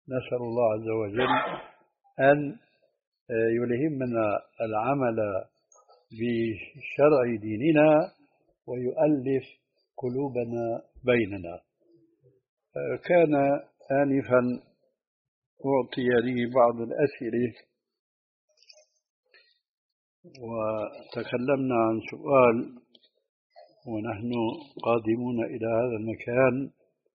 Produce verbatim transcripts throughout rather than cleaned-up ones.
نسأل الله عز وجل أن يلهمنا العمل بشرع ديننا ويؤلف قلوبنا بيننا. كان آنفا أعطي لي بعض الأسئلة وتكلمنا عن سؤال ونحن قادمون إلى هذا المكان،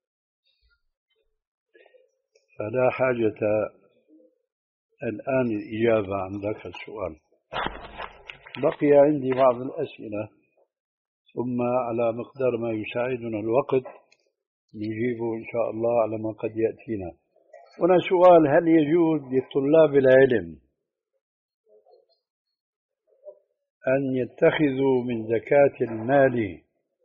فلا حاجة الآن الإجابة عن ذاك السؤال. بقي عندي بعض الأسئلة، ثم على مقدار ما يساعدنا الوقت نجيب إن شاء الله على ما قد يأتينا. هنا سؤال: هل يجوز لطلاب العلم أن يتخذوا من زكاة المال،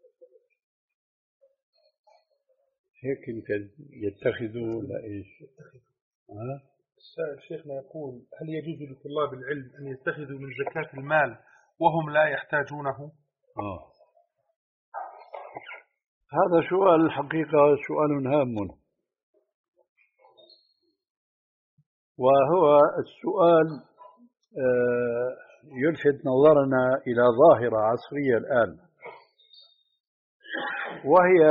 هيك يمكن يتخذوا لا إيش؟ ها؟ السائل شيخنا يقول: هل يجوز لطلاب العلم أن يتخذوا من زكاة المال وهم لا يحتاجونه؟ آه. هذا سؤال الحقيقة سؤال هام، وهو السؤال يلفت نظرنا إلى ظاهرة عصرية الآن، وهي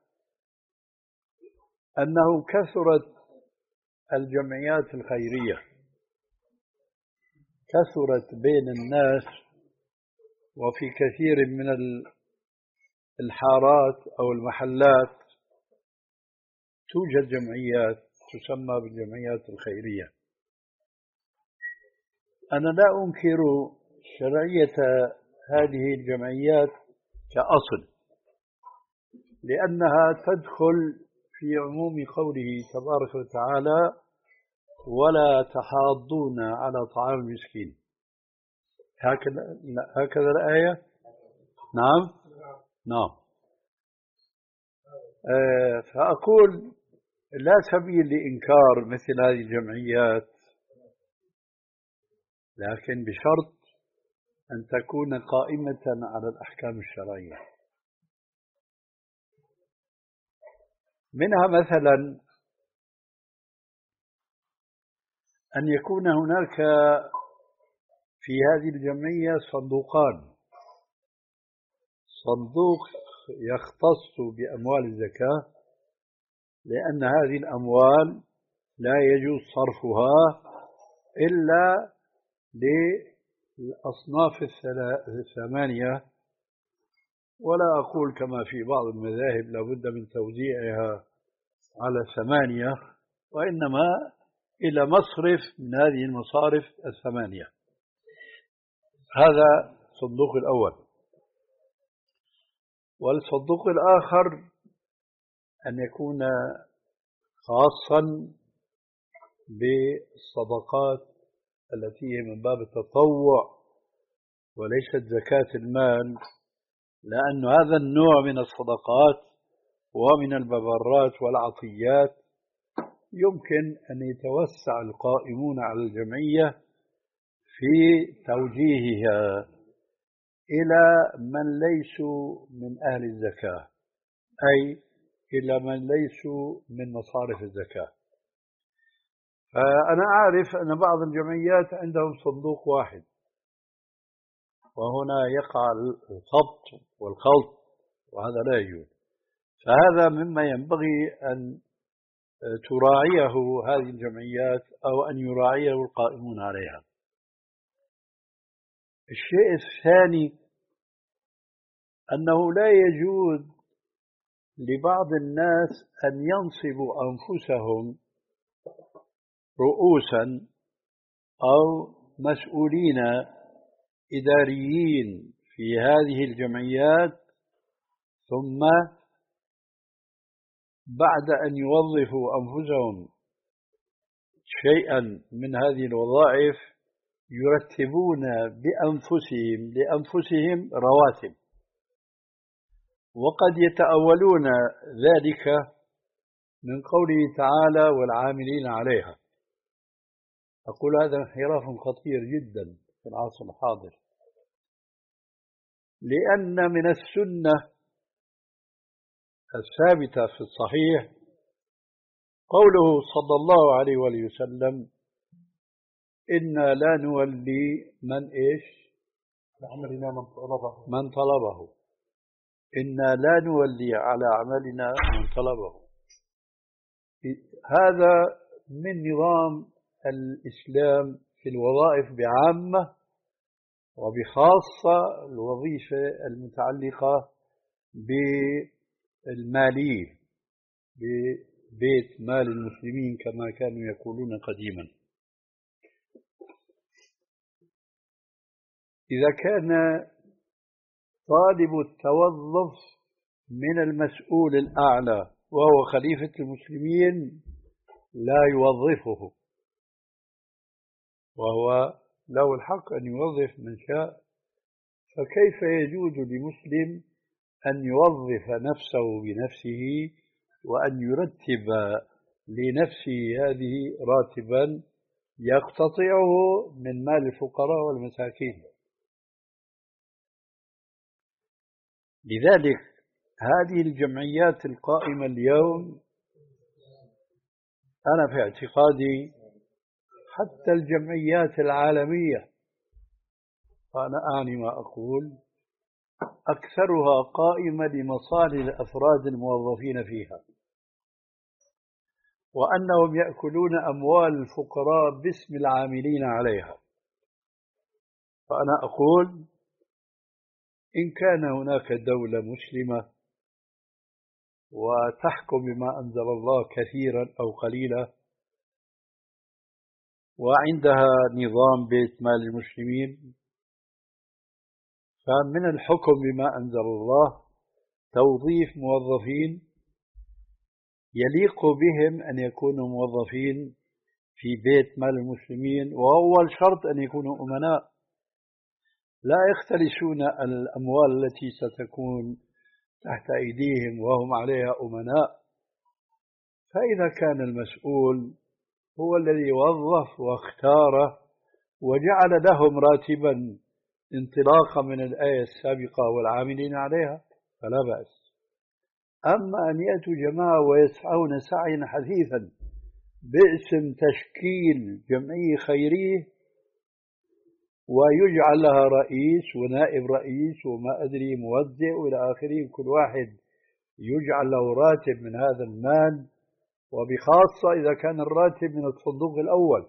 أنه كثرت الجمعيات الخيرية، كثرت بين الناس، وفي كثير من الحارات أو المحلات توجد جمعيات تسمى بالجمعيات الخيرية. أنا لا أنكر شرعية هذه الجمعيات كأصل، لأنها تدخل في عموم قوله تبارك وتعالى: ولا تحاضون على طعام المسكين. هكذا هكذا الآية. نعم نعم. آه فأقول لا سبيل لإنكار مثل هذه الجمعيات، لكن بشرط أن تكون قائمة على الأحكام الشرعية. منها مثلا أن يكون هناك في هذه الجمعية صندوقان: صندوق يختص بأموال الزكاة، لأن هذه الأموال لا يجوز صرفها إلا للأصناف الثمانية، ولا أقول كما في بعض المذاهب لابد من توزيعها على ثمانية، وإنما إلى مصرف من هذه المصارف الثمانية. هذا الصندوق الأول. والصندوق الآخر أن يكون خاصا بالصدقات التي هي من باب التطوع وليست زكاة المال، لأن هذا النوع من الصدقات ومن المبرات والعطيات يمكن أن يتوسع القائمون على الجمعية في توجيهها إلى من ليسوا من أهل الزكاة، أي إلى من ليسوا من مصارف الزكاة. فأنا أعرف أن بعض الجمعيات عندهم صندوق واحد، وهنا يقع الخبط والخلط، وهذا لا يجوز. فهذا مما ينبغي أن تراعيه هذه الجمعيات أو أن يراعيه القائمون عليها. الشيء الثاني أنه لا يجوز لبعض الناس أن ينصبوا أنفسهم رؤوسا أو مسؤولين إداريين في هذه الجمعيات، ثم بعد أن يوظفوا أنفسهم شيئا من هذه الوظائف يرتبون بأنفسهم لأنفسهم رواتب، وقد يتأولون ذلك من قوله تعالى: والعاملين عليها. أقول هذا انحراف خطير جدا في العصر الحاضر، لأن من السنة الثابتة في الصحيح قوله صلى الله عليه وآله وسلم إنا لا نولي من إيش لعملنا من طلبه من طلبه، إنا لا نولي على عملنا من طلبه. هذا من نظام الإسلام في الوظائف بعامة، وبخاصة الوظيفة المتعلقة بالمالية ببيت مال المسلمين كما كانوا يقولون قديما. إذا كان طالب التوظف من المسؤول الأعلى وهو خليفة المسلمين لا يوظفه، وهو له الحق أن يوظف من شاء، فكيف يجوز لمسلم أن يوظف نفسه بنفسه وأن يرتب لنفسه هذه راتبا يقتطعه من مال الفقراء والمساكين؟ لذلك هذه الجمعيات القائمة اليوم أنا في اعتقادي حتى الجمعيات العالمية، وأنا أعني ما أقول، أكثرها قائمة لمصالح الأفراد الموظفين فيها، وأنهم يأكلون أموال الفقراء باسم العاملين عليها. فأنا أقول إن كان هناك دولة مسلمة وتحكم بما أنزل الله كثيرا أو قليلا، وعندها نظام بيت مال المسلمين، فمن الحكم بما أنزل الله توظيف موظفين يليق بهم أن يكونوا موظفين في بيت مال المسلمين، وأول شرط أن يكونوا أمناء لا يختلسون الأموال التي ستكون تحت أيديهم وهم عليها أمناء. فإذا كان المسؤول هو الذي وظف واختار وجعل لهم راتبا انطلاقا من الآية السابقة والعاملين عليها فلا بأس. أما أن يأتوا جماعة ويسعون سعيا حثيثا باسم تشكيل جمعية خيرية ويجعل لها رئيس ونائب رئيس وما أدري موزع وإلى آخره، كل واحد يجعل له راتب من هذا المال، وبخاصة إذا كان الراتب من الصندوق الأول،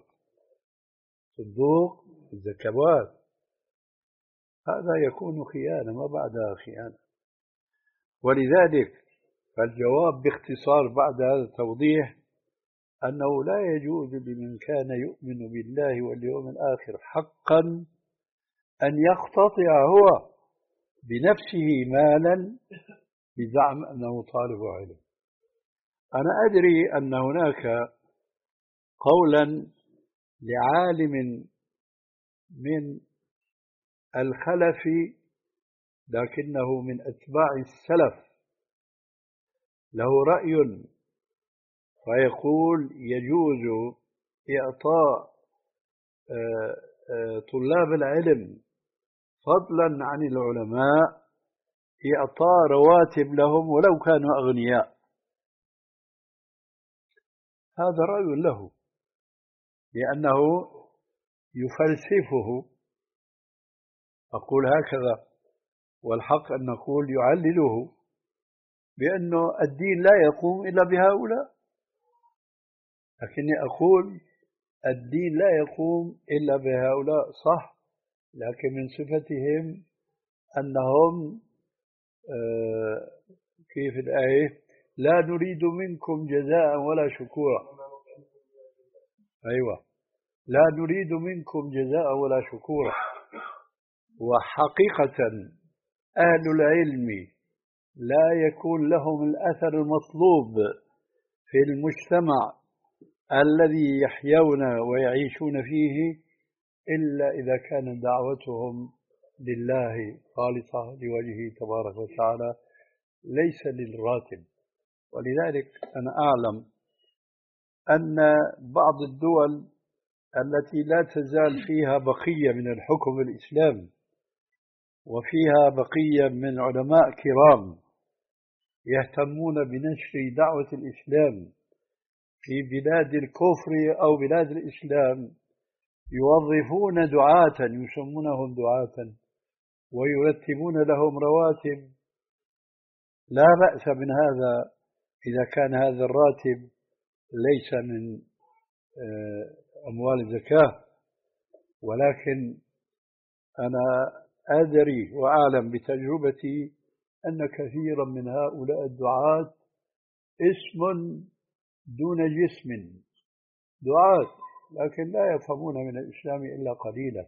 صندوق الزكوات، هذا يكون خيانة ما بعدها خيانة. ولذلك فالجواب باختصار بعد هذا التوضيح أنه لا يجوز لمن كان يؤمن بالله واليوم الآخر حقا أن يقتطع هو بنفسه مالا بزعم أنه طالب علم. أنا أدري أن هناك قولا لعالم من الخلف لكنه من أتباع السلف له رأي فيقول يجوز إعطاء طلاب العلم فضلا عن العلماء إعطاء رواتب لهم ولو كانوا أغنياء. هذا رأي له لأنه يفلسفه، أقول هكذا، والحق أن نقول يعلله بأنه الدين لا يقوم إلا بهؤلاء، لكني أقول الدين لا يقوم إلا بهؤلاء صح، لكن من صفتهم أنهم آه كيف الآية لا نريد منكم جزاء ولا شكورا. أيوة، لا نريد منكم جزاء ولا شكورا. وحقيقة أهل العلم لا يكون لهم الأثر المطلوب في المجتمع الذي يحيون ويعيشون فيه إلا إذا كانت دعوتهم لله خالصة لوجهه تبارك وتعالى ليس للراتب. ولذلك أنا أعلم أن بعض الدول التي لا تزال فيها بقية من الحكم الإسلامي وفيها بقية من علماء كرام يهتمون بنشر دعوة الإسلام في بلاد الكفر أو بلاد الإسلام يوظفون دعاة يسمونهم دعاة ويرتبون لهم رواتب، لا بأس من هذا إذا كان هذا الراتب ليس من أموال الزكاة. ولكن أنا أدري وأعلم بتجربتي أن كثيرا من هؤلاء الدعاة اسم دون جسم، دعاة لكن لا يفهمون من الإسلام إلا قليلا،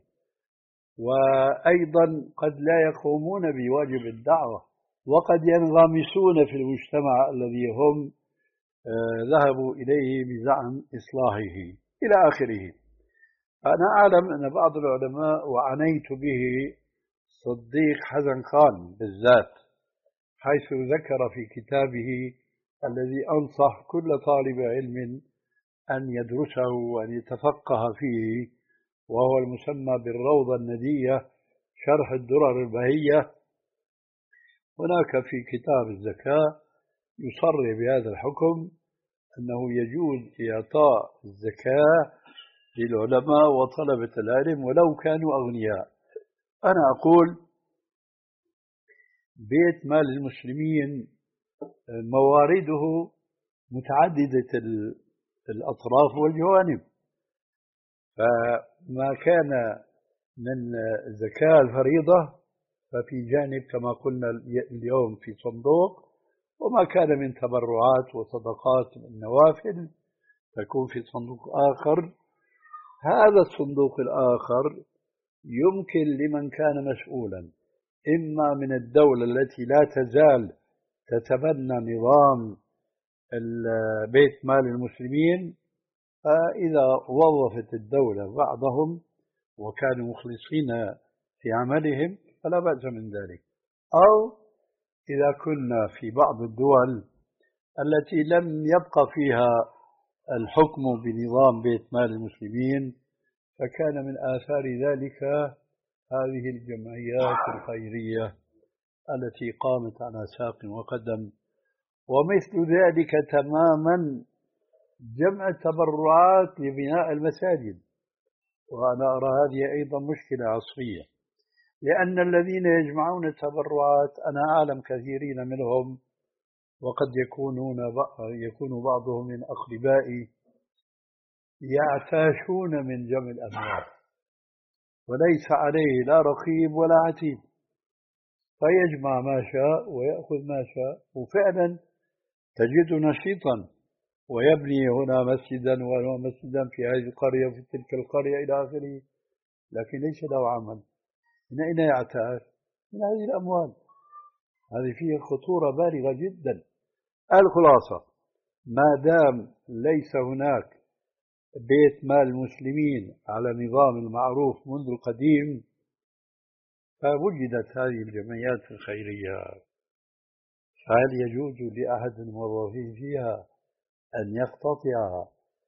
وأيضا قد لا يقومون بواجب الدعوة، وقد ينغمسون في المجتمع الذي هم ذهبوا إليه بزعم إصلاحه إلى آخره. أنا أعلم أن بعض العلماء وعنيت به صديق حسن خان بالذات، حيث ذكر في كتابه الذي أنصح كل طالب علم أن يدرسه وأن يتفقه فيه، وهو المسمى بالروضة الندية شرح الدرر البهية. هناك في كتاب الزكاة يصرح بهذا الحكم أنه يجوز إعطاء الزكاة للعلماء وطلبة العلم ولو كانوا أغنياء. أنا أقول بيت مال المسلمين موارده متعددة الأطراف والجوانب، فما كان من زكاة الفريضة ففي جانب كما قلنا اليوم في صندوق، وما كان من تبرعات وصدقات من النوافل تكون في صندوق آخر. هذا الصندوق الآخر يمكن لمن كان مسؤولا إما من الدولة التي لا تزال تتبنى نظام بيت مال المسلمين، فإذا وظفت الدولة بعضهم وكانوا مخلصين في عملهم فلا بأس من ذلك، أو إذا كنا في بعض الدول التي لم يبقى فيها الحكم بنظام بيت مال المسلمين فكان من آثار ذلك هذه الجمعيات الخيرية التي قامت على ساق وقدم. ومثل ذلك تماما جمع التبرعات لبناء المساجد، وأنا أرى هذه أيضا مشكلة عصرية، لأن الذين يجمعون التبرعات أنا أعلم كثيرين منهم وقد يكونون يكون بعضهم من أقربائي يعتاشون من جمع الأموال وليس عليه لا رقيب ولا عتيد، فيجمع ما شاء ويأخذ ما شاء، وفعلا تجد نشيطا ويبني هنا مسجدا وهنا مسجدا في هذه القرية وفي تلك القرية إلى آخره، لكن ليس له عمل. من أين يعتاش؟ من هذه الأموال. هذه فيها خطورة بالغة جدا. الخلاصة ما دام ليس هناك بيت مال المسلمين على نظام المعروف منذ القديم فوجدت هذه الجمعيات الخيرية، فهل يجوز لأحد الموظفين فيها أن يقتطع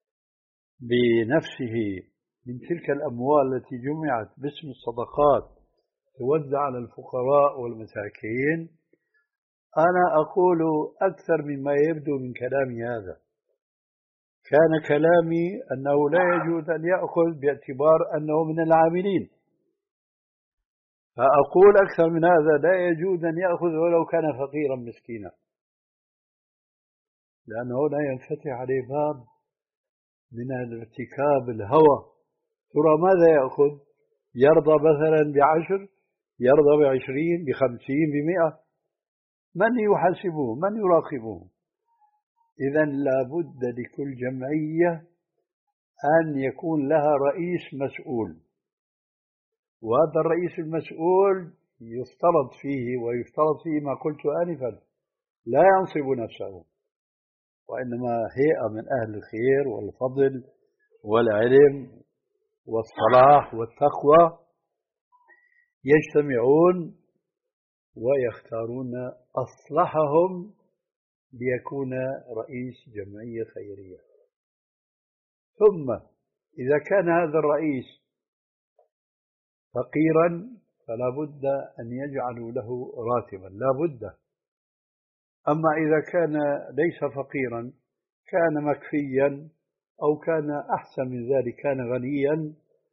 بنفسه من تلك الأموال التي جمعت باسم الصدقات توزع على الفقراء والمساكين؟ أنا أقول أكثر مما يبدو من كلامي هذا. كان كلامي أنه لا يجوز أن يأخذ باعتبار أنه من العاملين، فأقول أكثر من هذا لا يجوز أن يأخذ ولو كان فقيرا مسكينا، لأنه لا ينفتح عليه باب من الارتكاب الهوى. ترى ماذا يأخذ؟ يرضى مثلا بعشر، يرضى بعشرين، بخمسين، بمئة، من يحاسبه؟ من يراقبه؟ إذا لابد لكل جمعية أن يكون لها رئيس مسؤول، وهذا الرئيس المسؤول يفترض فيه ويفترض فيه ما قلت آنفا، لا ينصب نفسه، وإنما هيئة من أهل الخير والفضل والعلم والصلاح والتقوى يجتمعون ويختارون أصلحهم ليكون رئيس جمعية خيرية. ثم إذا كان هذا الرئيس فقيرا فلا بد أن يجعلوا له راتبا، لا بد. أما إذا كان ليس فقيرا كان مكفيا أو كان أحسن من ذلك كان غنيا،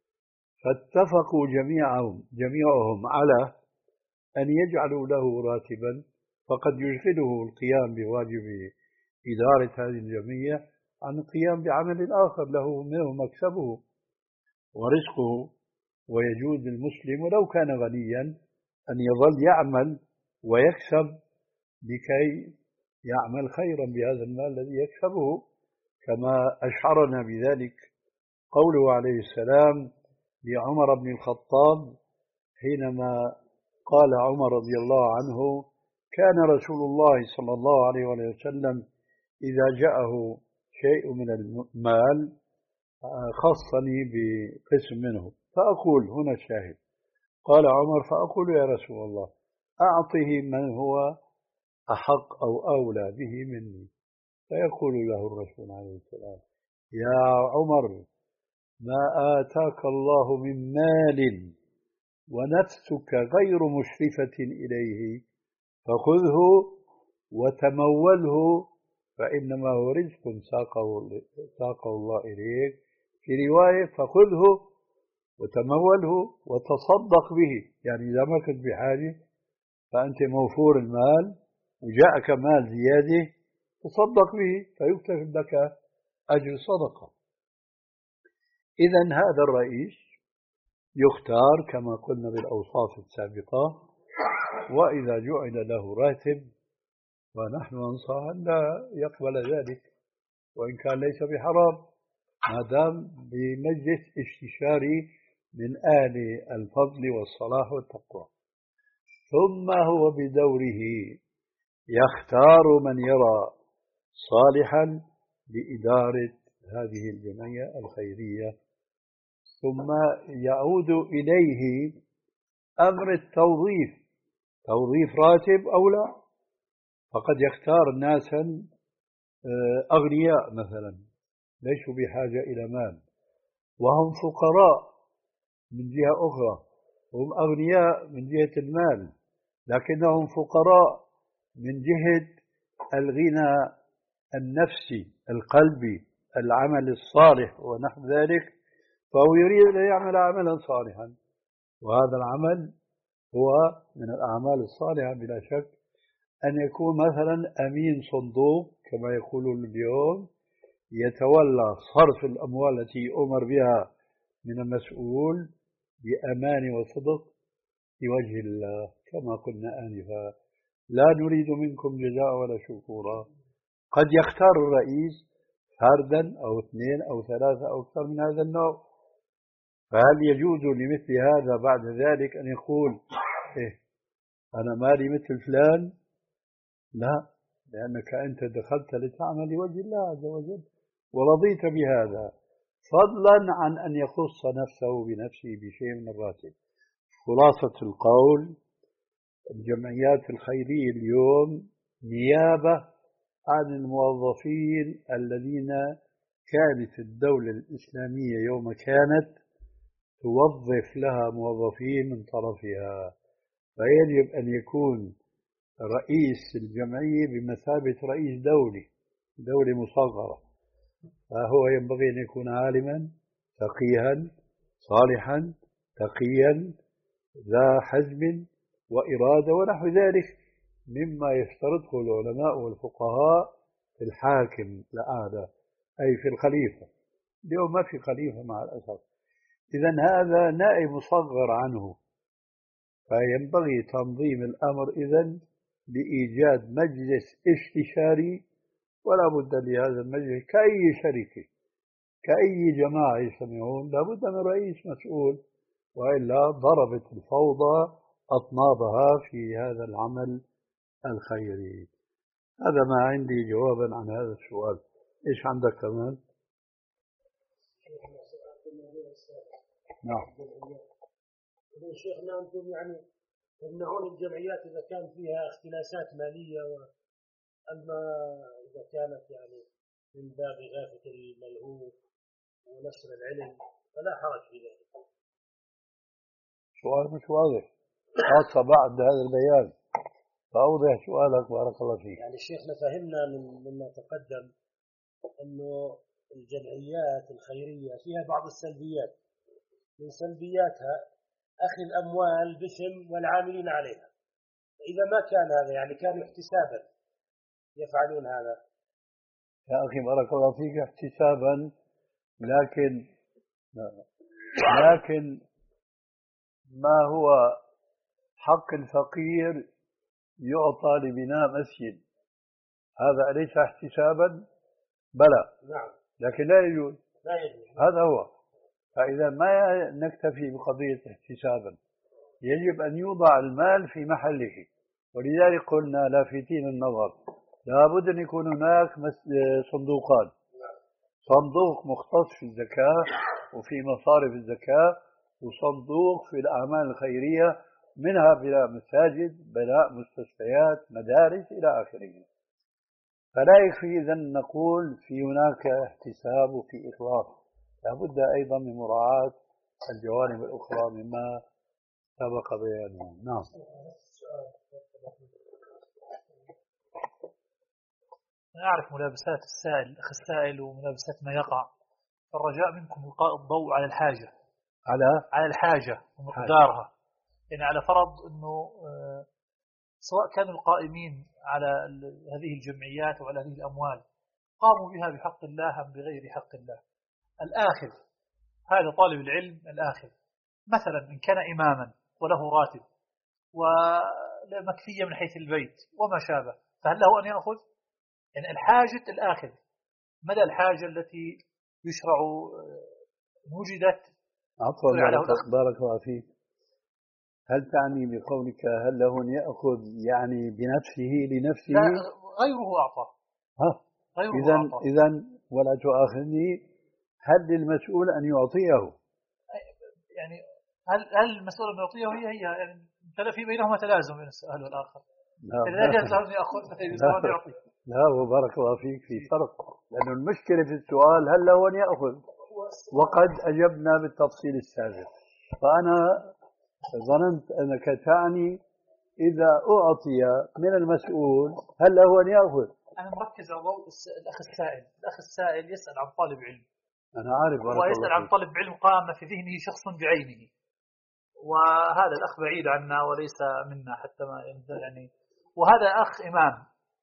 فاتفقوا جميعهم جميعهم على أن يجعلوا له راتبا، فقد يشغله القيام بواجب إدارة هذه الجمعية عن القيام بعمل آخر له منه مكسبه ورزقه. ويجوز للمسلم ولو كان غنيا أن يظل يعمل ويكسب لكي يعمل خيرا بهذا المال الذي يكسبه، كما أشعرنا بذلك قوله عليه السلام لعمر بن الخطاب حينما قال عمر رضي الله عنه: كان رسول الله صلى الله عليه وسلم إذا جاءه شيء من المال خصني بقسم منه، فأقول هنا الشاهد، قال عمر: فأقول يا رسول الله أعطه من هو أحق أو أولى به مني. فيقول له الرسول عليه السلام: يا عمر، ما آتاك الله من مال ونفسك غير مشرفة إليه فخذه وتموله، فإنما هو رزق ساقه, ساقه الله إليك. في رواية: فخذه وتموله وتصدق به، يعني إذا ما كنت بحاجة فأنت موفور المال وجاءك مال زيادة تصدق به فيكتب لك أجر صدقة. إذن هذا الرئيس يختار كما قلنا بالأوصاف السابقة، وإذا جعل له راتب ونحن ننصح أن لا يقبل ذلك وإن كان ليس بحرام، ما دام بمجلس استشاري من أهل الفضل والصلاح والتقوى. ثم هو بدوره يختار من يرى صالحا لإدارة هذه الجمعية الخيرية، ثم يعود إليه أمر التوظيف، توظيف راتب أو لا. فقد يختار ناسا أغنياء مثلا ليسوا بحاجة إلى مال وهم فقراء من جهة أخرى، هم أغنياء من جهة المال لكنهم فقراء من جهة الغنى النفسي القلبي، العمل الصالح ونحو ذلك، فهو يريد أن يعمل عملا صالحا، وهذا العمل هو من الأعمال الصالحة بلا شك أن يكون مثلا أمين صندوق كما يقولون اليوم، يتولى صرف الأموال التي أمر بها من المسؤول بأمان وصدق لوجه الله كما قلنا آنفا: لا نريد منكم جزاء ولا شكورا. قد يختار الرئيس فردا أو اثنين أو ثلاثة أو أكثر من هذا النوع، فهل يجوز لمثل هذا بعد ذلك أن يقول إيه أنا مالي مثل فلان؟ لا، لأنك أنت دخلت لتعمل لوجه الله عز وجل ورضيت بهذا، فضلا عن أن يخص نفسه بنفسه بشيء من الراتب. خلاصة القول: الجمعيات الخيرية اليوم نيابة عن الموظفين الذين كانت الدولة الإسلامية يوم كانت توظف لها موظفين من طرفها، فيجب أن يكون رئيس الجمعية بمثابة رئيس دولي دولة مصغرة، فهو ينبغي أن يكون عالما فقيها صالحا تقيا ذا حزم وإرادة ونحو ذلك مما يفترضه العلماء والفقهاء في الحاكم الأعلى أي في الخليفة. اليوم ما في خليفة مع الأسف، إذن هذا نائب مصغر عنه، فينبغي تنظيم الأمر إذن بإيجاد مجلس استشاري، ولا بد لهذا المجلس كأي شركة كأي جماعة يسمعون لا بد من رئيس مسؤول، وإلا ضربت الفوضى أطنابها في هذا العمل الخيري. هذا ما عندي جوابا عن هذا السؤال. إيش عندك كمان؟ نعم. شيخنا أنتم يعني تمنعون الجمعيات إذا كان فيها اختلاسات مالية، وأما إذا كانت يعني من باب غافة الملهوف ونشر العلم فلا حرج في ذلك. سؤال مش واضح، خاصة بعد هذا البيان، فأوضح سؤالك بارك الله فيك. يعني الشيخنا فهمنا من مما تقدم أنه الجمعيات الخيرية فيها بعض السلبيات، من سلبياتها أخذ أموال باسم والعاملين عليها. إذا ما كان هذا يعني كانوا احتسابا يفعلون هذا. يا أخي بارك الله فيك، احتسابا، لكن لكن ما هو حق الفقير يعطى لبناء مسجد، هذا أليس احتسابا؟ بلى. نعم. لكن لا يجوز. لا يجوز. هذا هو. فإذا ما نكتفي بقضية احتسابا، يجب أن يوضع المال في محله. ولذلك قلنا لافتين النظر لابد أن يكون هناك صندوقان، صندوق مختص في الزكاة وفي مصارف الزكاة، وصندوق في الأعمال الخيرية، منها بناء مساجد، بناء مستشفيات، مدارس إلى آخره. فلا يكفي إذن نقول في هناك احتساب وفي إخلاص، لابد أيضا من مراعاة الجوانب الأخرى مما سبق بيانه. نعم. أنا أعرف ملابسات السائل الأخ السائل وملابسات ما يقع، فالرجاء منكم إلقاء الضوء على الحاجة على على الحاجة ومقدارها. يعني على فرض أنه سواء كانوا القائمين على هذه الجمعيات وعلى هذه الأموال قاموا بها بحق الله أم بغير حق الله، الآخذ هذا طالب العلم الآخذ مثلا إن كان إماما وله راتب ومكفية من حيث البيت وما شابه، فهل له أن يأخذ؟ يعني الحاجة الآخذ مدى الحاجة التي يشرع وجدت. عفوا بارك الله فيك، هل تعني بقولك هل له أن يأخذ يعني بنفسه لنفسه؟ لا، غيره أعطى. ها إذن إذن ولا تؤاخذني، هل للمسؤول أن يعطيه؟ يعني هل هل المسؤول أن يعطيه؟ هي هي يعني في بينهما تلازم بين السؤال والآخر. إذا جاز له أن يأخذ فيجوز له أن يعطي. لا وبارك الله فيك، في فرق، لأن المشكلة في السؤال هل له أن يأخذ، وقد أجبنا بالتفصيل السابق. فأنا ظننت أنك تعني إذا أعطي من المسؤول هل له أن يأخذ. أنا مركز على ضوء الأخ السائل. الأخ السائل يسأل عن طالب علم، أنا عارف، ويسأل عن طالب علم قام في ذهنه شخص بعينه، وهذا الأخ بعيد عنا وليس منا حتى ما يعني، وهذا أخ إمام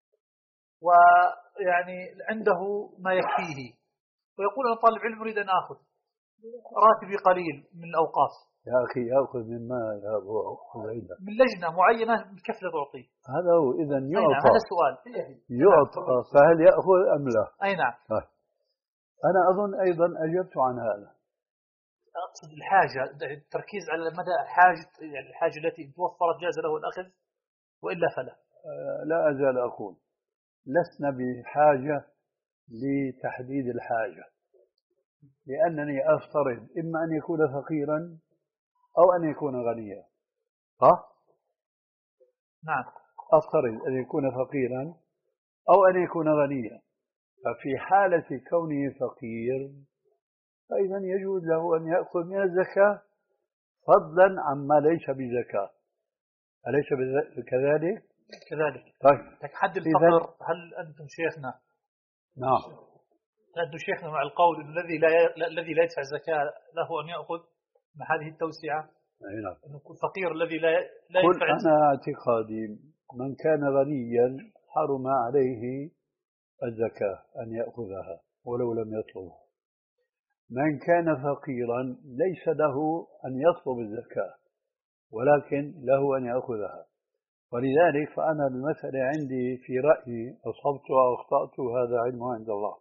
ويعني عنده ما يكفيه، ويقول أنا طالب علم أريد أن أخذ راتبي قليل من الأوقاف. يا أخي يأخذ من مال من لجنة معينة كيف لا تعطيه؟ هذا هو. إذن يعطى. هذا السؤال يعطى، فهل يأخذ أم لا؟ أي نعم. أنا أظن أيضا أجبت عن هذا. أقصد الحاجة، التركيز على مدى حاجة، يعني الحاجة التي توفرت جاز له الأخذ وإلا فلا. أه لا أزال أقول لسنا بحاجة لتحديد الحاجة، لأنني أفترض إما أن يكون فقيرا أو أن يكون غنيا. ها؟ نعم. أفترض أن يكون فقيرا أو أن يكون غنيا، ففي حالة كونه فقير فإذا يجوز له أن يأخذ من الزكاة فضلا عما ليس بزكاة. أليس كذلك؟ كذلك. طيب. حد الفقر، هل أنتم شيخنا؟ نعم. أنتم شيخنا مع القول أن الذي لا الذي لا يدفع الزكاة له أن يأخذ مع هذه التوسعة؟ نعم. أنه الفقير الذي لا لا يدفع. أنا اعتقادي من كان غنيا حرم عليه الزكاة أن يأخذها ولو لم يطلبها. من كان فقيرا ليس له أن يطلب الزكاة ولكن له أن يأخذها. ولذلك فأنا المسألة عندي في رأيي أصبت أو أخطأت هذا علمه عند الله،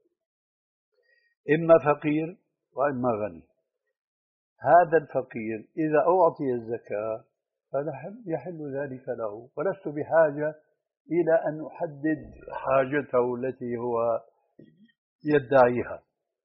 إما فقير وإما غني. هذا الفقير إذا أعطي الزكاة فيحل ذلك له، ولست بحاجة إلى أن أحدد حاجته التي هو يدعيها.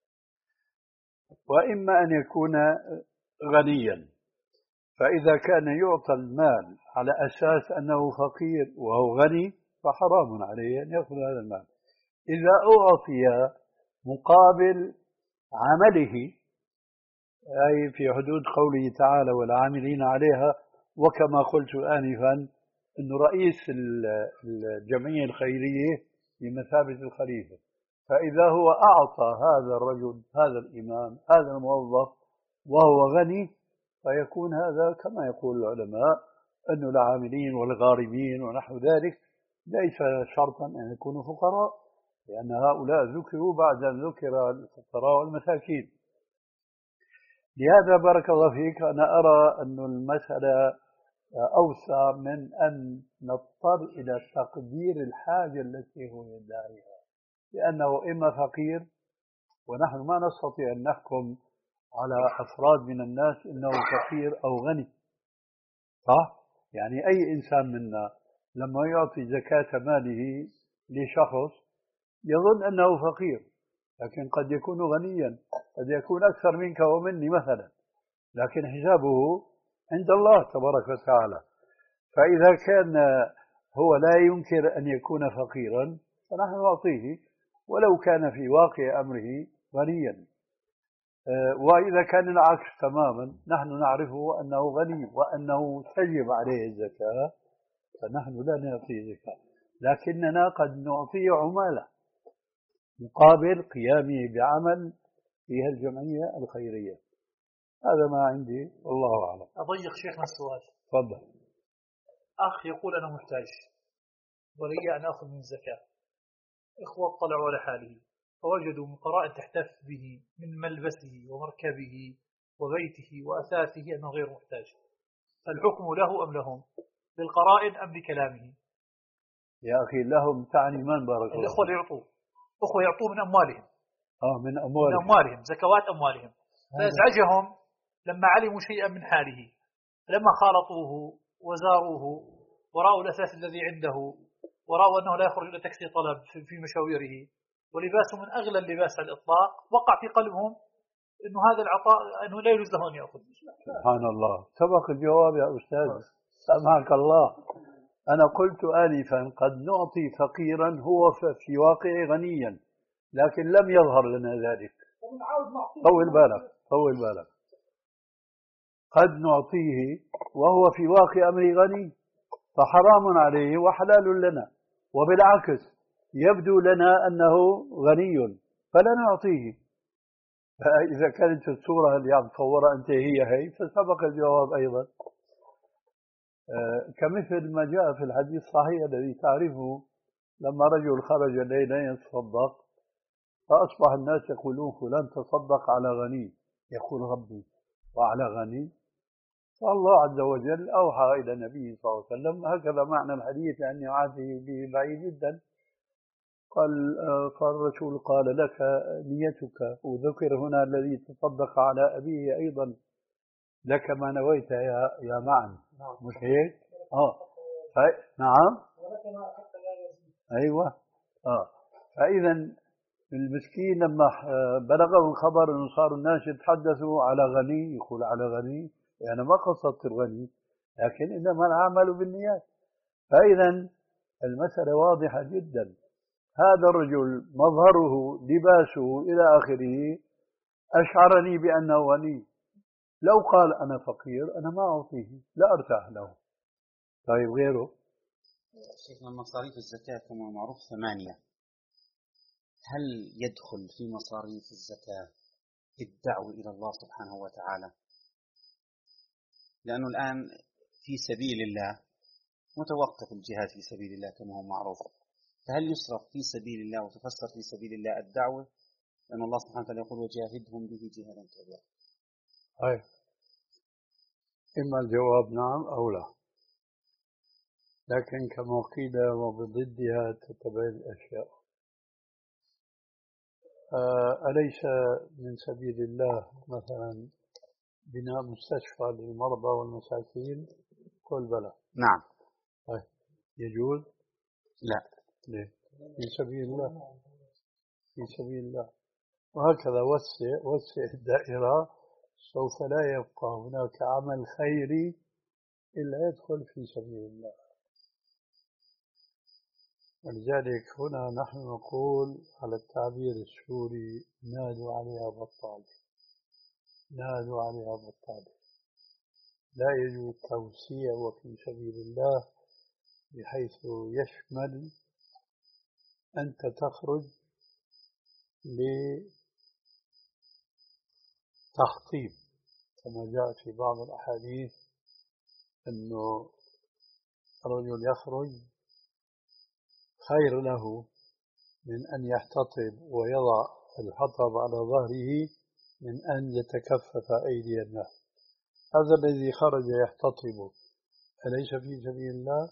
وإما أن يكون غنيا، فإذا كان يعطى المال على أساس أنه فقير وهو غني فحرام عليه أن يأخذ هذا المال. إذا أعطي مقابل عمله، أي في حدود قوله تعالى والعاملين عليها، وكما قلت آنفا أن رئيس الجمعية الخيرية بمثابة الخليفة، فإذا هو أعطى هذا الرجل، هذا الإمام، هذا الموظف وهو غني، فيكون هذا كما يقول العلماء أن العاملين والغارمين ونحو ذلك ليس شرطا أن يكونوا فقراء، لأن هؤلاء ذكروا بعد أن ذكر الفقراء والمساكين. لهذا بارك الله فيك أنا أرى أن المسألة أوسع من أن نضطر إلى تقدير الحاجة التي هو يدعيها، لأنه إما فقير، ونحن ما نستطيع أن نحكم على أفراد من الناس إنه فقير أو غني، صح؟ يعني أي إنسان منا لما يعطي زكاة ماله لشخص يظن أنه فقير، لكن قد يكون غنيا، قد يكون أكثر منك ومني مثلا، لكن حسابه عند الله تبارك وتعالى. فإذا كان هو لا ينكر أن يكون فقيرا فنحن نعطيه ولو كان في واقع أمره غنيا. وإذا كان العكس تماما، نحن نعرفه أنه غني وأنه تجب عليه الزكاة، فنحن لا نعطيه زكاة، لكننا قد نعطيه عمالة مقابل قيامه بعمل في الجمعية الخيرية. هذا ما عندي والله أعلم. أضيق شيخنا السؤال. تفضل. أخ يقول أنا محتاج ولي أن أخذ من الزكاة، إخوة اطلعوا على حاله فوجدوا من قرائن تحتف به من ملبسه ومركبه وبيته وأثاثه أنه غير محتاج، فالحكم له أم لهم؟ بالقرائن أم بكلامه؟ يا أخي لهم تعني من بارك الله؟ الإخوة يعطوا، أخوة يعطوا من أموالهم. آه من أموالهم. من أموالهم زكوات أموالهم. فأزعجهم لما علموا شيئا من حاله، لما خالطوه وزاروه ورأوا الأثاث الذي عنده ورأوا أنه لا يخرج إلى تكسي طلب في مشاويره ولباسه من أغلى اللباس على الإطلاق، وقع في قلبهم أنه هذا العطاء أنه لا يجوز له أن يأخذ. سبحان الله، سبق الجواب يا أستاذ سامحك الله. أنا قلت آنفا قد نعطي فقيرا هو في واقع غنيا، لكن لم يظهر لنا ذلك. طول بالك طول بالك قد نعطيه وهو في واقع أمر غني فحرام عليه وحلال لنا، وبالعكس يبدو لنا أنه غني فلا نعطيه. فإذا كانت الصورة اللي عم تصورها أنت هي هي فسبق الجواب أيضا. آه كمثل ما جاء في الحديث الصحيح الذي تعرفه، لما رجل خرج ليلا يتصدق فأصبح الناس يقولون فلان تصدق على غني، يقول ربي وعلى غني؟ فالله عز وجل أوحى إلى النبي صلى الله عليه وسلم هكذا معنى الحديث لأني عاده به بعيد جدا. قال فالرسول قال لك نيتك، وذكر هنا الذي تصدق على أبيه أيضا لك ما نويت يا يا معن، مش هيك؟ اه نعم ايوه اه فاذا المسكين لما بلغه الخبر انه صار الناس يتحدثوا على غني، يقول على غني، يعني ما قصدت الغني لكن انما العمل بالنيات. فاذا المسألة واضحة جدا. هذا الرجل مظهره لباسه إلى آخره أشعرني بأنه غني، لو قال أنا فقير أنا ما أعطيه، لا أرتاح له. طيب غيره؟ شيخنا مصاريف الزكاة كما معروف ثمانية، هل يدخل في مصاريف الزكاة الدعوة إلى الله سبحانه وتعالى؟ لأنه الآن في سبيل الله متوقف الجهاد في سبيل الله كما هو معروف، فهل يصرف في سبيل الله وتفسر في سبيل الله الدعوة؟ لأن الله سبحانه وتعالى يقول وجاهدهم به جهادا كبيرا. أي إما الجواب نعم أو لا، لكن كما قيل وبضدها تتبين الأشياء. أليس من سبيل الله مثلا بناء مستشفى للمرضى والمساكين؟ قل بلى. نعم. طيب يجوز؟ لا. ليه؟ في سبيل الله، في سبيل الله. وهكذا وسع وسع الدائرة، سوف لا يبقى هناك عمل خيري إلا يدخل في سبيل الله. ولذلك هنا نحن نقول على التعبير السوري نادوا عليها بطال، نادوا عليها بطال. لا يجوز توسيع وفي سبيل الله بحيث يشمل أنت تخرج لتحطيم، كما جاء في بعض الأحاديث أنه الرجل يخرج خير له من أن يحتطب ويضع الحطب على ظهره من أن يتكفف أيدي الناس. هذا الذي خرج يحتطب أليس في سبيل الله؟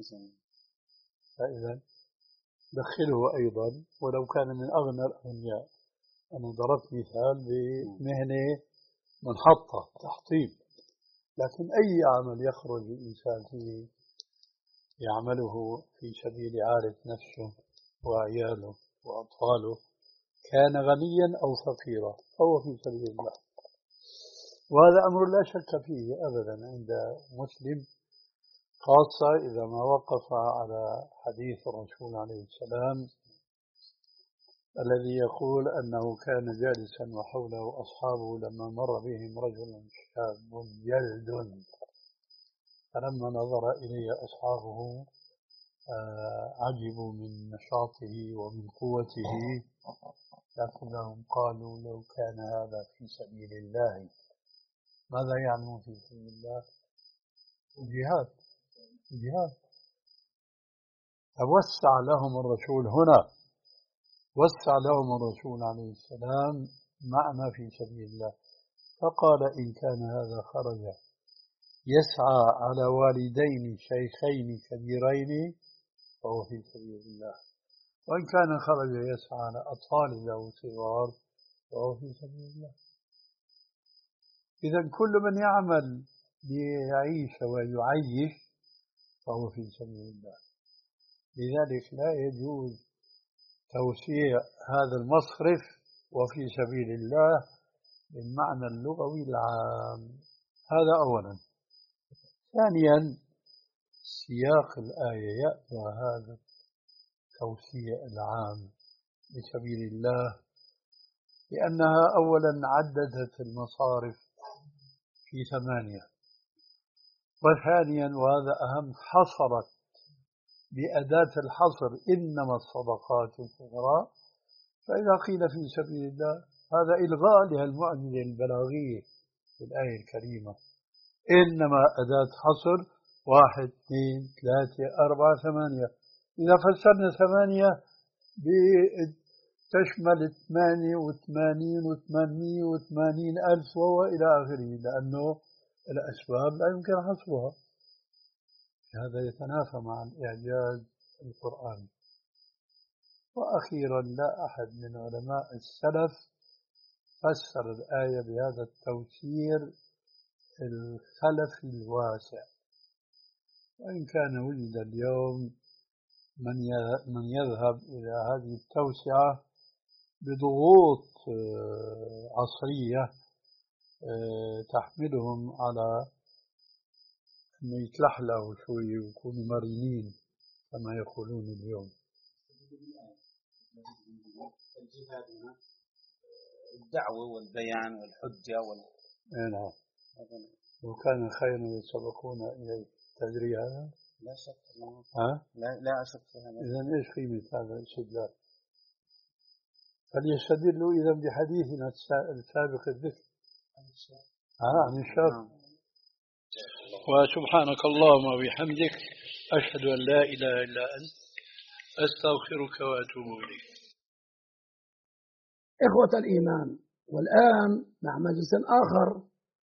فإذا دخله أيضا ولو كان من أغنى الأغنياء. أنا ضربت مثال بمهنة منحطة تحطيب، لكن أي عمل يخرج الإنسان فيه يعمله في سبيل عارف نفسه وعياله وأطفاله، كان غنيا أو فقيرا فهو في سبيل الله. وهذا أمر لا شك فيه أبدا عند مسلم، خاصة إذا ما وقف على حديث الرسول عليه السلام الذي يقول أنه كان جالسا وحوله أصحابه لما مر بهم رجل شاب جلد، فلما نظر إليه أصحابه عجبوا من نشاطه ومن قوته، لكنهم قالوا لو كان هذا في سبيل الله. ماذا يعلم في سبيل الله؟ الجهاد. الجهاد. فوسع لهم الرسول هنا، وسع لهم الرسول عليه السلام معنى في سبيل الله، فقال إن كان هذا خرج يسعى على والدين شيخين كبيرين فهو في سبيل الله، وإن كان خرج يسعى على أطفال له صغار فهو في سبيل الله. إذا كل من يعمل ليعيش ويعيش فهو في سبيل الله. لذلك لا يجوز توسيع هذا المصرف وفي سبيل الله بالمعنى اللغوي العام. هذا أولا. ثانيا، سياق الآية يأبى هذا التوسيع العام لسبيل الله، لأنها أولا عددت المصارف في ثمانية، وثانيا وهذا أهم حصرت بأداة الحصر إنما الصدقات الفقراء، فإذا قيل في سبيل الله هذا إلغاء لها المعجزة البلاغية في الآية الكريمة. إنما أداة حصر واحد اثنين ثلاثة أربعة ثمانية، إذا فسرنا ثمانية تشمل ثمانية وثمانين وثمانمائة وثمانين ألف وإلى آخره، لأنه الأسباب لا يمكن حصرها. هذا يتنافى مع الإعجاز القرآني. وأخيرا، لا أحد من علماء السلف فسر الآية بهذا التوسير الخلفي الواسع، وإن كان وجد اليوم من يذهب إلى هذه التوسعة بضغوط عصرية تحملهم على أنه يتلحلوا شوي ويكونوا مرنين كما يقولون اليوم. الدعوة والبيان والحجة وال... نعم. وكان خيرا يسبقون إليه. تدري هذا؟ لا شك. ها؟ لا لا أشك في هذا. إذن إيش قيمة هذا الاستدلال؟ فليستدلوا إذا بحديثنا السابق الذكر عن الشاب. وسبحانك اللهم وبحمدك أشهد أن لا إله إلا أنت أستغفرك وأتوب إليك. إخوة الإيمان، والآن مع مجلس آخر.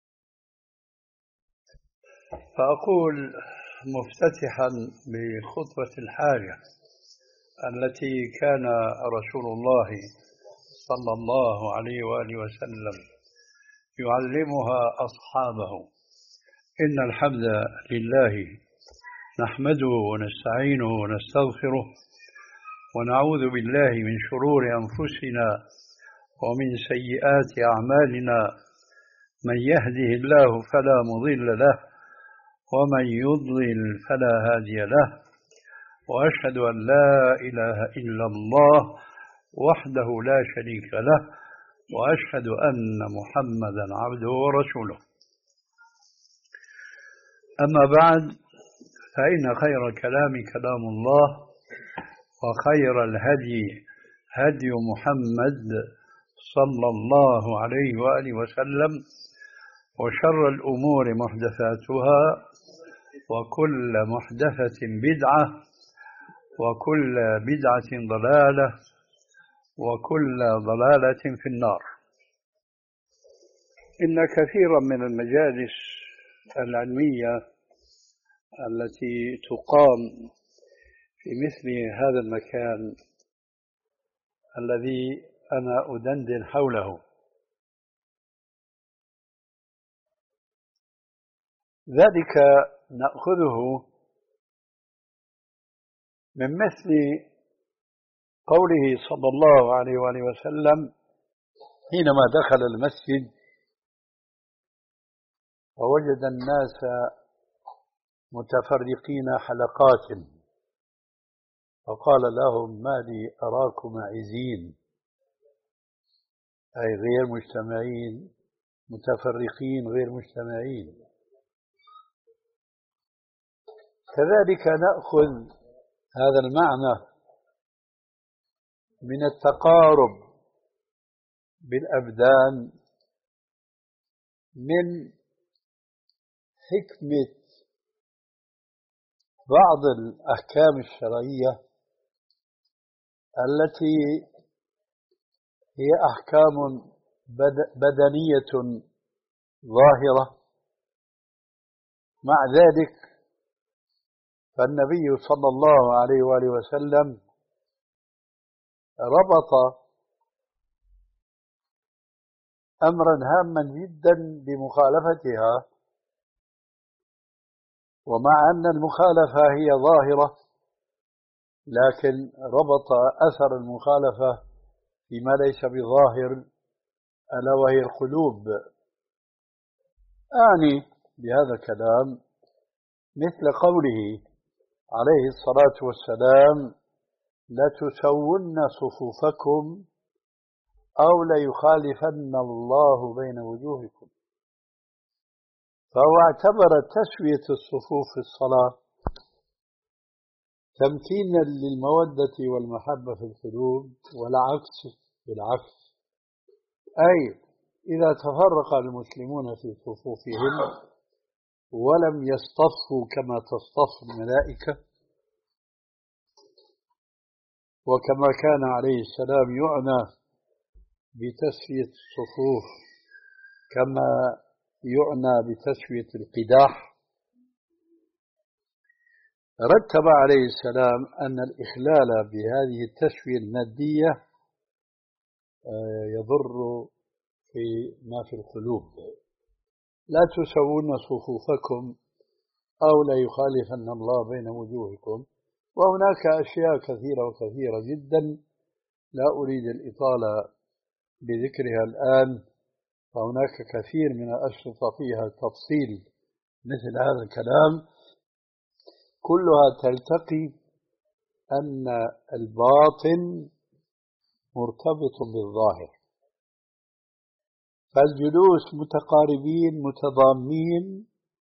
فأقول مفتتحا بخطبة الحاجة التي كان رسول الله صلى الله عليه وآله وسلم يعلمها أصحابه: إن الحمد لله نحمده ونستعينه ونستغفره ونعوذ بالله من شرور أنفسنا ومن سيئات أعمالنا، من يهده الله فلا مضل له ومن يضلل فلا هادي له، وأشهد أن لا إله إلا الله وحده لا شريك له، وأشهد أن محمدا عبده ورسوله. أما بعد، فإن خير الكلام كلام الله، وخير الهدي هدي محمد صلى الله عليه وآله وسلم، وشر الأمور محدثاتها، وكل محدثة بدعة، وكل بدعة ضلالة، وكل ضلالة في النار. إن كثيرا من المجالس العلمية التي تقام في مثل هذا المكان الذي أنا أدندن حوله، ذلك نأخذه من مثل قوله صلى الله عليه وآله وسلم حينما دخل المسجد ووجد الناس متفرقين حلقات، فقال لهم: ما لي أراكم عزين، أي غير مجتمعين، متفرقين غير مجتمعين. كذلك نأخذ هذا المعنى من التقارب بالأبدان من حكمة بعض الأحكام الشرعية التي هي أحكام بدنية ظاهرة. مع ذلك فالنبي صلى الله عليه وآله وسلم ربط أمرا هاما جدا بمخالفتها، ومع أن المخالفة هي ظاهرة لكن ربط أثر المخالفة فيما ليس بظاهر، ألا وهي القلوب. أعني بهذا الكلام مثل قوله عليه الصلاة والسلام: لتسون صفوفكم أو ليخالفن الله بين وجوهكم. فهو اعتبر تسوية الصفوف في الصلاة تمكينا للمودة والمحبة في القلوب، والعكس بالعكس، أي إذا تفرق المسلمون في صفوفهم ولم يصطفوا كما تصطف الملائكة، وكما كان عليه السلام يعنى بتسوية الصفوف كما يعنى بتسوية القداح، رتب عليه السلام أن الإخلال بهذه التسوية المادية يضر في ما في القلوب. لا تسوون صفوفكم أو لا يخالفن الله بين وجوهكم. وهناك أشياء كثيرة وكثيرة جدا لا أريد الإطالة بذكرها الآن، فهناك كثير من الأشرطة فيها تفصيل مثل هذا الكلام، كلها تلتقي أن الباطن مرتبط بالظاهر. فالجلوس متقاربين متضامين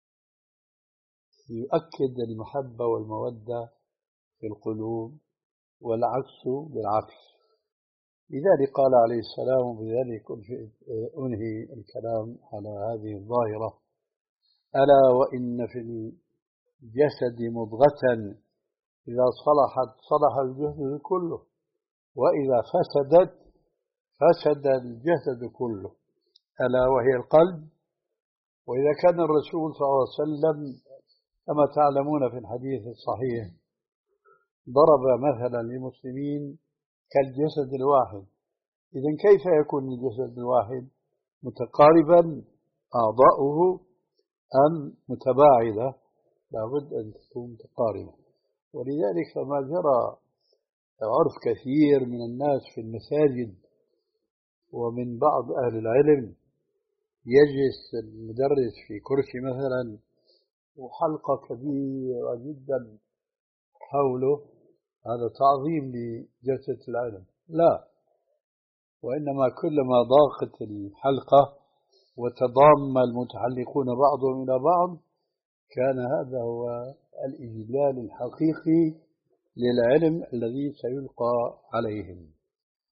يؤكد المحبة والمودة في القلوب، والعكس بالعكس. لذلك قال عليه السلام، وبذلك أنهي الكلام على هذه الظاهرة: ألا وإن في الجسد مضغة إذا صلحت صلح الجسد كله، وإذا فسدت فسد الجسد كله، ألا وهي القلب. وإذا كان الرسول صلى الله عليه وسلم كما تعلمون في الحديث الصحيح ضرب مثلا للمسلمين كالجسد الواحد، إذن كيف يكون الجسد الواحد متقاربا أعضاؤه أم متباعدة؟ لابد أن تكون متقاربة. ولذلك فما جرى عرف كثير من الناس في المساجد ومن بعض أهل العلم يجلس المدرس في كرسي مثلا وحلقة كبيرة جدا حوله، هذا تعظيم لجلسة العلم؟ لا، وإنما كلما ضاقت الحلقة وتضام المتحلقون بعضهم إلى بعض كان هذا هو الإجلال الحقيقي للعلم الذي سيلقى عليهم.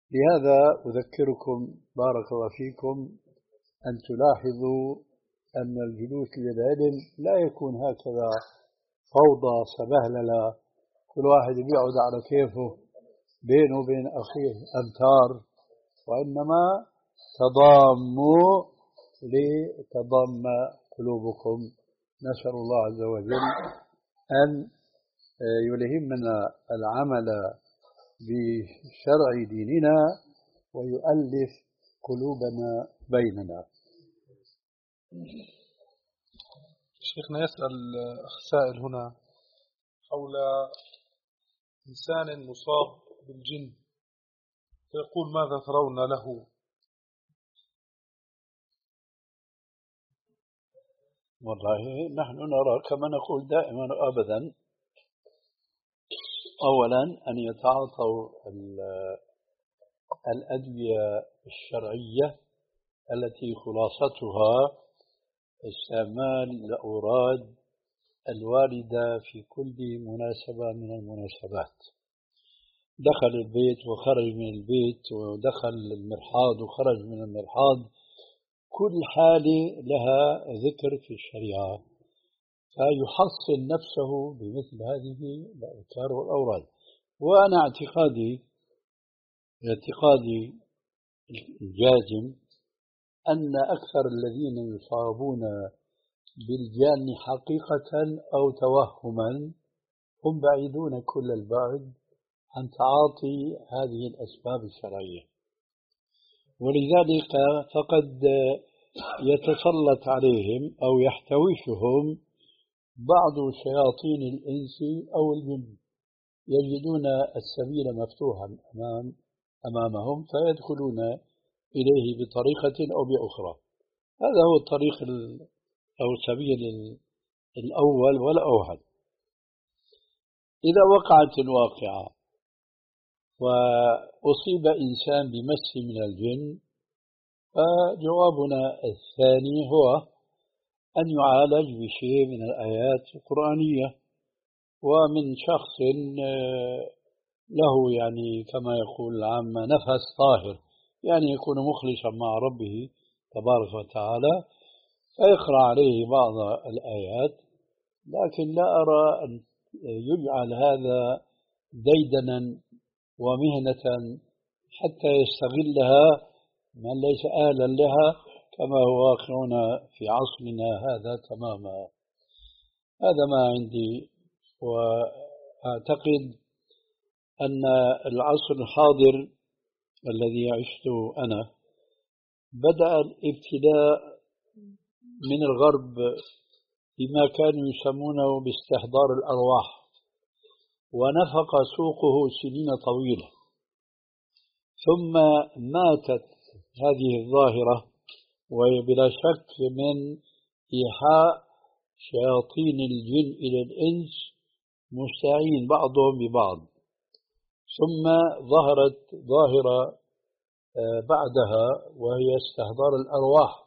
لهذا أذكركم بارك الله فيكم أن تلاحظوا أن الجلوس للعلم لا يكون هكذا فوضى سبهللة، كل واحد بيقعد على كيفه بينه وبين أخيه أمتار، وإنما تضاموا لتضم قلوبكم. نسأل الله عز وجل أن يلهمنا العمل بشرع ديننا ويؤلف قلوبنا بيننا. شيخنا يسأل أخ سائل هنا حول إنسان مصاب بالجن، فيقول ماذا ترون له؟ والله نحن نرى كما نقول دائما أبدا، أولا أن يتعاطوا الأدوية الشرعية التي خلاصتها استعمال الأوراد الواردة في كل مناسبة من المناسبات. دخل البيت وخرج من البيت، ودخل المرحاض وخرج من المرحاض، كل حالة لها ذكر في الشريعة، فيحصن نفسه بمثل هذه الأذكار والأوراد. وأنا اعتقادي اعتقادي الجازم أن أكثر الذين يصابون بالجان حقيقة أو توهما هم بعيدون كل البعد عن تعاطي هذه الأسباب الشرعية، ولذلك فقد يتسلط عليهم أو يحتوشهم بعض شياطين الإنس أو الجن، يجدون السبيل مفتوحا أمام أمامهم فيدخلون إليه بطريقة أو بأخرى. هذا هو الطريق أو السبيل الأول والأوحد. إذا وقعت الواقعة وأصيب إنسان بمس من الجن، فجوابنا الثاني هو أن يعالج بشيء من الآيات القرآنية، ومن شخص له يعني كما يقول العامة نفس طاهر، يعني يكون مخلصا مع ربه تبارك وتعالى، فيقرأ عليه بعض الآيات. لكن لا أرى أن يجعل هذا ديدنا ومهنة حتى يستغلها من ليس أهلا لها، كما هو واقعنا في عصرنا هذا تماما. هذا ما عندي، وأعتقد أن العصر الحاضر الذي عشته أنا بدأ الابتلاء من الغرب بما كانوا يسمونه باستحضار الأرواح، ونفق سوقه سنين طويلة، ثم ماتت هذه الظاهرة، وبلا شك من إيحاء شياطين الجن إلى الإنس مستعين بعضهم ببعض. ثم ظهرت ظاهرة بعدها وهي استحضار الأرواح،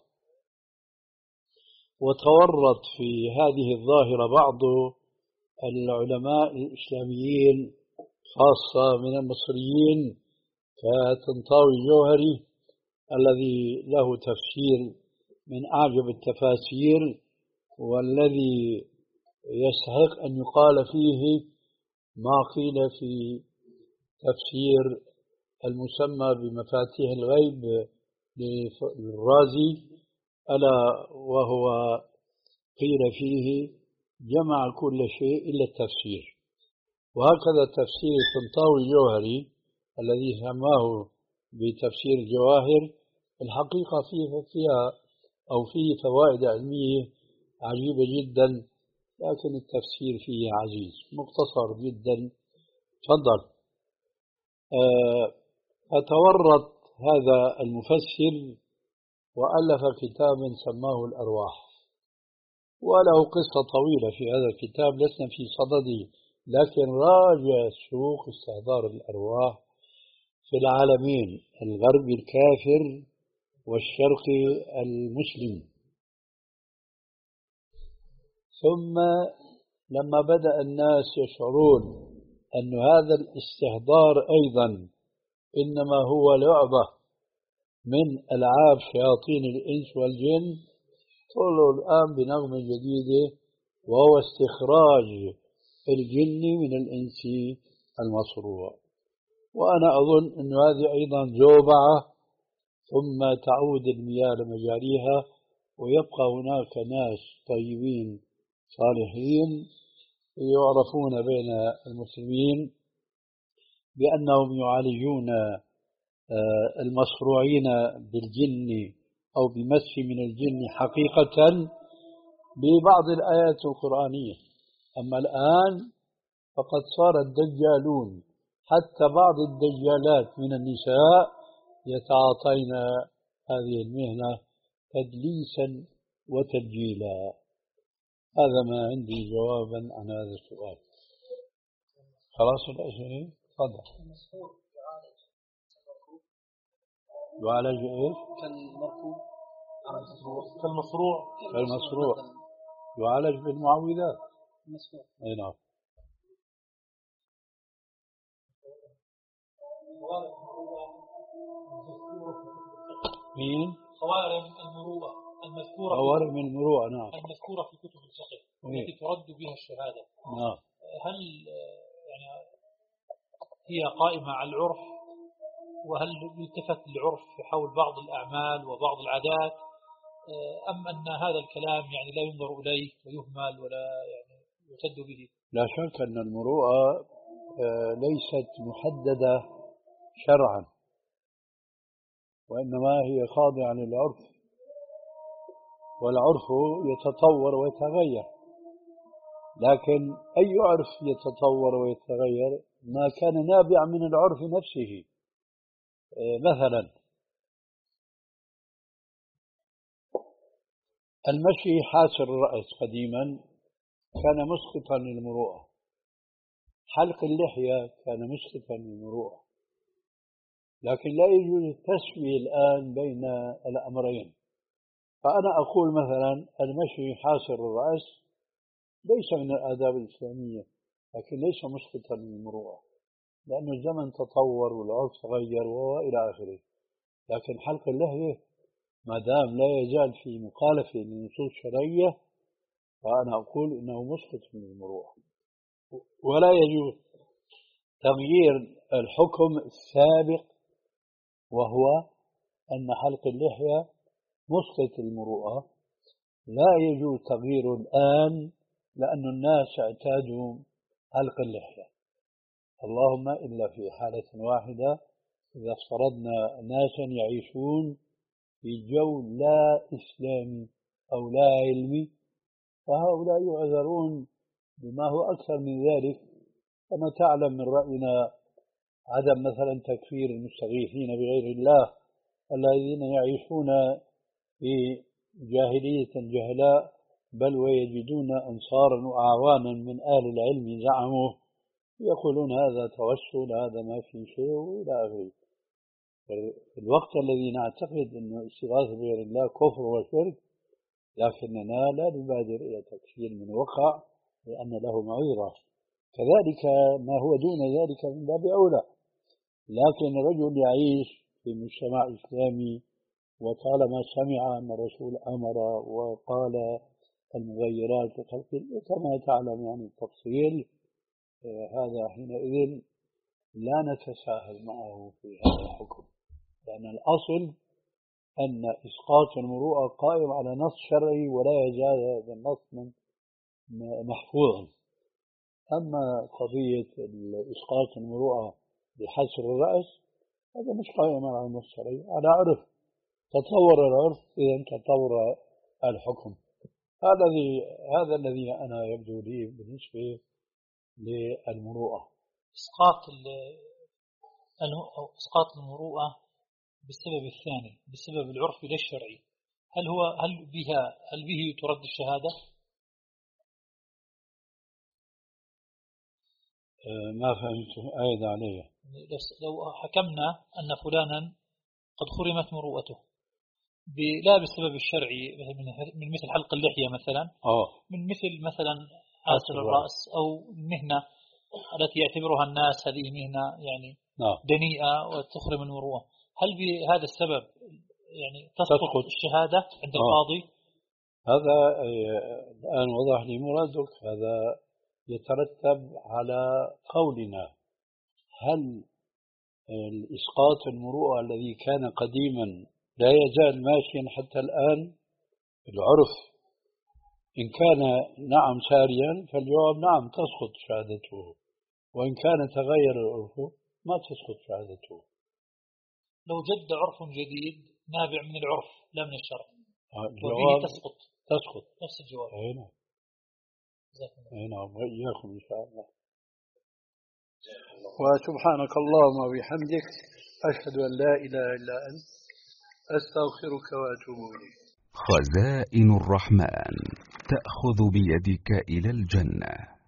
وتورط في هذه الظاهرة بعض العلماء الإسلاميين خاصة من المصريين كطنطاوي الجوهري الذي له تفسير من أعجب التفاسير، والذي يستحق أن يقال فيه ما قيل في تفسير المسمى بمفاتيح الغيب للرازي، ألا وهو قيل فيه جمع كل شيء إلا التفسير. وهكذا تفسير طنطاوي الجوهري الذي سماه بتفسير الجواهر، الحقيقة فيه فيها أو فيه فوائد علمية عجيبة جدا، لكن التفسير فيه عزيز مختصر جدا. تفضل. أتورط هذا المفسر وألف كتابا سماه الأرواح، وله قصة طويلة في هذا الكتاب لسنا في صدده، لكن راجع سوق استحضار الأرواح في العالمين، الغربي الكافر والشرقي المسلم. ثم لما بدأ الناس يشعرون أن هذا الاستحضار أيضا إنما هو لعبة من ألعاب شياطين الإنس والجن. طلعوا الآن بنغمة جديدة، وهو استخراج الجن من الإنس المصروع. وأنا أظن أن هذه أيضا زوبعة، ثم تعود المياه لمجاريها، ويبقى هناك ناس طيبين صالحين يعرفون بين المسلمين بأنهم يعالجون المصروعين بالجن أو بمس من الجن حقيقة ببعض الآيات القرآنية. أما الآن فقد صار الدجالون، حتى بعض الدجالات من النساء يتعاطين هذه المهنة تدليسا وتدجيلا. هذا ما عندي جوابا عن هذا السؤال. خلاص الأسئلة؟ تفضل. يعالج ايش؟ كالمركوب كالمصروع كالمصروع يعالج بالمعوذات. اي نعم. مين؟ خوارم المروءة المذكورة خوارم المروءة نعم المذكورة في كتب الفقه التي ترد بها الشهادة. نعم. هل يعني هي قائمة على العرف، وهل يلتفت للعرف حول بعض الأعمال وبعض العادات، أم أن هذا الكلام يعني لا ينظر إليه ويهمل ولا يعني يعتد به؟ لا شك أن المروءة ليست محددة شرعا، وإنما هي خاضعة للعرف، والعرف يتطور ويتغير. لكن أي عرف يتطور ويتغير ما كان نابع من العرف نفسه. مثلا المشي حاسر الرأس قديما كان مسقطا للمروءة، حلق اللحية كان مسقطا للمروءة، لكن لا يوجد التسوية الآن بين الأمرين. فأنا أقول مثلا المشي حاسر الرأس ليس من الآداب الإسلامية، لكن ليس مسقطا للمروءة، لأن الزمن تطور والعرف تغير وإلى آخره. لكن حلق اللحية ما دام لا يزال في مخالفة للنصوص الشرعية فأنا أقول إنه مسقط من المروءة، ولا يجوز تغيير الحكم السابق وهو أن حلق اللحية مسقط المروءة. لا يجوز تغييره الآن لأن الناس اعتادوا حلق اللحية، اللهم إلا في حالة واحدة، إذا افترضنا ناسا يعيشون في جو لا إسلامي أو لا علمي، فهؤلاء يعذرون بما هو أكثر من ذلك. كما تعلم من رأينا عدم مثلا تكفير المستغيثين بغير الله الذين يعيشون في جاهلية جهلاء، بل ويجدون أنصارا وأعوانا من أهل العلم زعموا يقولون هذا توسل، هذا ما في شيء وإلى آخره. في الوقت الذي نعتقد أن الاستغاثة بغير الله كفر وشرك، لكننا لا نبادر إلى تكفير من وقع لأن له معذرة. كذلك ما هو دون ذلك من باب أولى. لكن رجل يعيش في مجتمع إسلامي وطالما سمع أن الرسول أمر وقال المغيرات لخلق كما تعلم يعني التفصيل، هذا حينئذ لا نتساهل معه في هذا الحكم، لأن الأصل أن إسقاط المروءة قائم على نص شرعي ولا يزال هذا النص محفوظا. أما قضية إسقاط المروءة بحسر الرأس هذا مش قائم على النص الشرعي، على عرف. تطور العرف إذا تطور الحكم. هذا الذي هذا الذي أنا يبدو لي بالنسبة للمروءة. إسقاط إسقاط المروءة بالسبب الثاني، بسبب العرف لا الشرعي، هل هو هل بها هل به ترد الشهادة؟ ما فهمت أيضا عليه. لو حكمنا أن فلانا قد خرمت مروءته لا بالسبب الشرعي من مثل حلق اللحية مثلا، أوه. من مثل مثلا حاسر الرأس أو المهنة التي يعتبرها الناس هذه مهنة يعني نعم. دنيئة وتخرم المروءة، هل بهذا السبب يعني تسقط الشهادة عند القاضي؟ هذا الآن وضح لي مرادك. هذا يترتب على قولنا هل الإسقاط المروءة الذي كان قديما لا يزال ماشيا حتى الآن؟ العرف إن كان نعم ساريا فالجواب نعم تسقط شهادته، وإن كان تغير العرف ما تسقط شهادته. لو جد عرف جديد نابع من العرف لا من الشرع الجواب تسقط تسقط نفس الجواب. أي نعم. أي نعم. وإياكم إن شاء الله. وسبحانك اللهم وبحمدك أشهد أن لا إله إلا أنت أستغفرك وأتوب إليك. خزائن الرحمن تأخذ بيدك إلى الجنة.